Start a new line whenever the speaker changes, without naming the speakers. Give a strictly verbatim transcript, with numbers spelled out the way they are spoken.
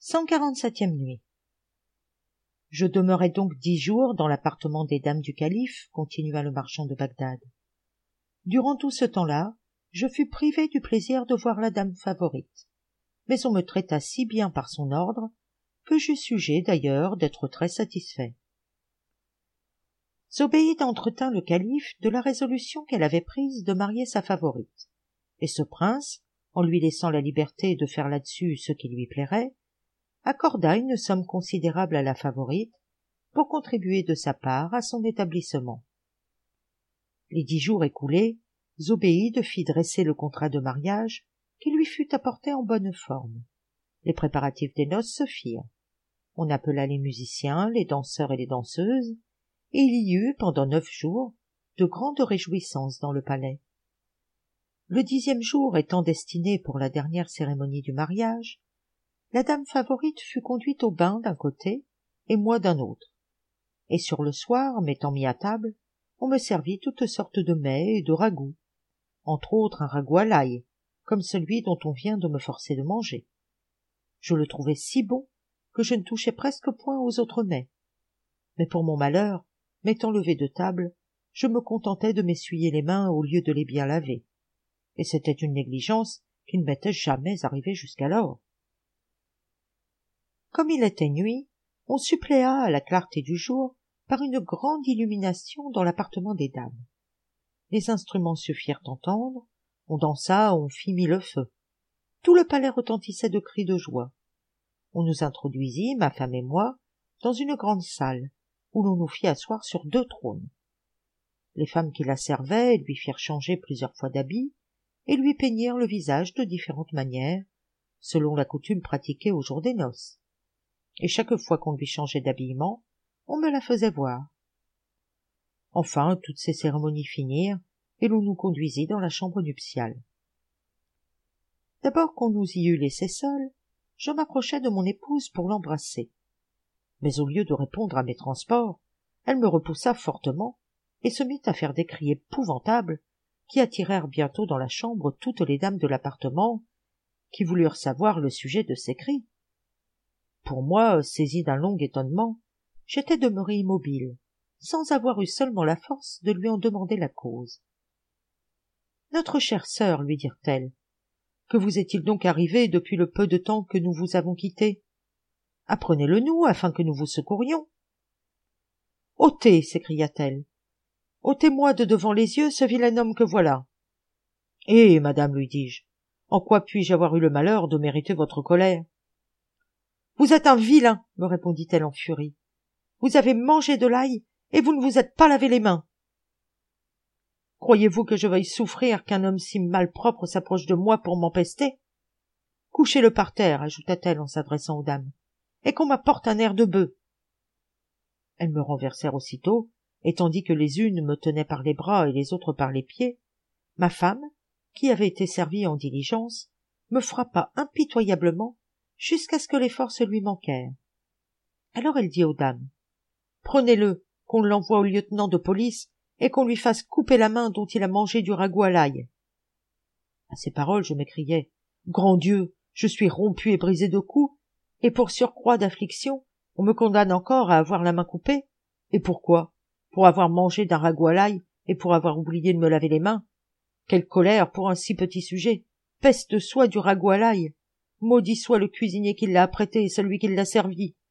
cent quarante-septième nuit. Je demeurai donc dix jours dans l'appartement des dames du calife, continua le marchand de Bagdad. Durant tout ce temps-là, je fus privé du plaisir de voir la dame favorite, mais on me traita si bien par son ordre que j'eus sujet d'ailleurs d'être très satisfait. Zobéide entretint le calife de la résolution qu'elle avait prise de marier sa favorite, et ce prince, en lui laissant la liberté de faire là-dessus ce qui lui plairait, accorda une somme considérable à la favorite pour contribuer de sa part à son établissement. Les dix jours écoulés, Zobéide fit dresser le contrat de mariage qui lui fut apporté en bonne forme. Les préparatifs des noces se firent. On appela les musiciens, les danseurs et les danseuses, et il y eut pendant neuf jours de grandes réjouissances dans le palais. Le dixième jour étant destiné pour la dernière cérémonie du mariage, la dame favorite fut conduite au bain d'un côté et moi d'un autre, et sur le soir, m'étant mis à table, on me servit toutes sortes de mets et de ragoûts, entre autres un ragoût à l'ail, comme celui dont on vient de me forcer de manger. Je le trouvai si bon que je ne touchai presque point aux autres mets. Mais pour mon malheur, m'étant levé de table, je me contentai de m'essuyer les mains au lieu de les bien laver, et c'était une négligence qui ne m'était jamais arrivée jusqu'alors. Comme il était nuit, on suppléa à la clarté du jour par une grande illumination dans l'appartement des dames. Les instruments se firent entendre, on dansa, on fit mille feux. Tout le palais retentissait de cris de joie. On nous introduisit, ma femme et moi, dans une grande salle, où l'on nous fit asseoir sur deux trônes. Les femmes qui la servaient lui firent changer plusieurs fois d'habit, et lui peignirent le visage de différentes manières, selon la coutume pratiquée au jour des noces. Et chaque fois qu'on lui changeait d'habillement, on me la faisait voir. Enfin, toutes ces cérémonies finirent, et l'on nous conduisit dans la chambre nuptiale. D'abord qu'on nous y eut laissés seuls, je m'approchai de mon épouse pour l'embrasser. Mais au lieu de répondre à mes transports, elle me repoussa fortement et se mit à faire des cris épouvantables qui attirèrent bientôt dans la chambre toutes les dames de l'appartement, qui voulurent savoir le sujet de ces cris. Pour moi, saisi d'un long étonnement, j'étais demeuré immobile, sans avoir eu seulement la force de lui en demander la cause. « Notre chère sœur, lui dirent-elles, que vous est-il donc arrivé depuis le peu de temps que nous vous avons quitté? Apprenez-le nous, afin que nous vous secourions. »« Ôtez, s'écria-t-elle, ôtez-moi de devant les yeux ce vilain homme que voilà. »« Eh, madame, lui dis-je, en quoi puis-je avoir eu le malheur de mériter votre colère? »« Vous êtes un vilain, me répondit-elle en furie. Vous avez mangé de l'ail et vous ne vous êtes pas lavé les mains. Croyez-vous que je veuille souffrir qu'un homme si malpropre s'approche de moi pour m'empester? Couchez-le par terre, ajouta-t-elle en s'adressant aux dames, et qu'on m'apporte un air de bœuf. Elles me renversèrent aussitôt, et tandis que les unes me tenaient par les bras et les autres par les pieds, ma femme, qui avait été servie en diligence, me frappa impitoyablement jusqu'à ce que les forces lui manquèrent. Alors elle dit aux dames, « Prenez-le, qu'on l'envoie au lieutenant de police et qu'on lui fasse couper la main dont il a mangé du ragoût à l'ail. » À ces paroles, je m'écriai, « Grand Dieu, je suis rompu et brisé de coups, et pour surcroît d'affliction, on me condamne encore à avoir la main coupée. Et pourquoi? Pour avoir mangé d'un ragoût à l'ail et pour avoir oublié de me laver les mains. Quelle colère pour un si petit sujet! Peste soit du ragoût à l'ail! Maudit soit le cuisinier qui l'a apprêté et celui qui l'a servi!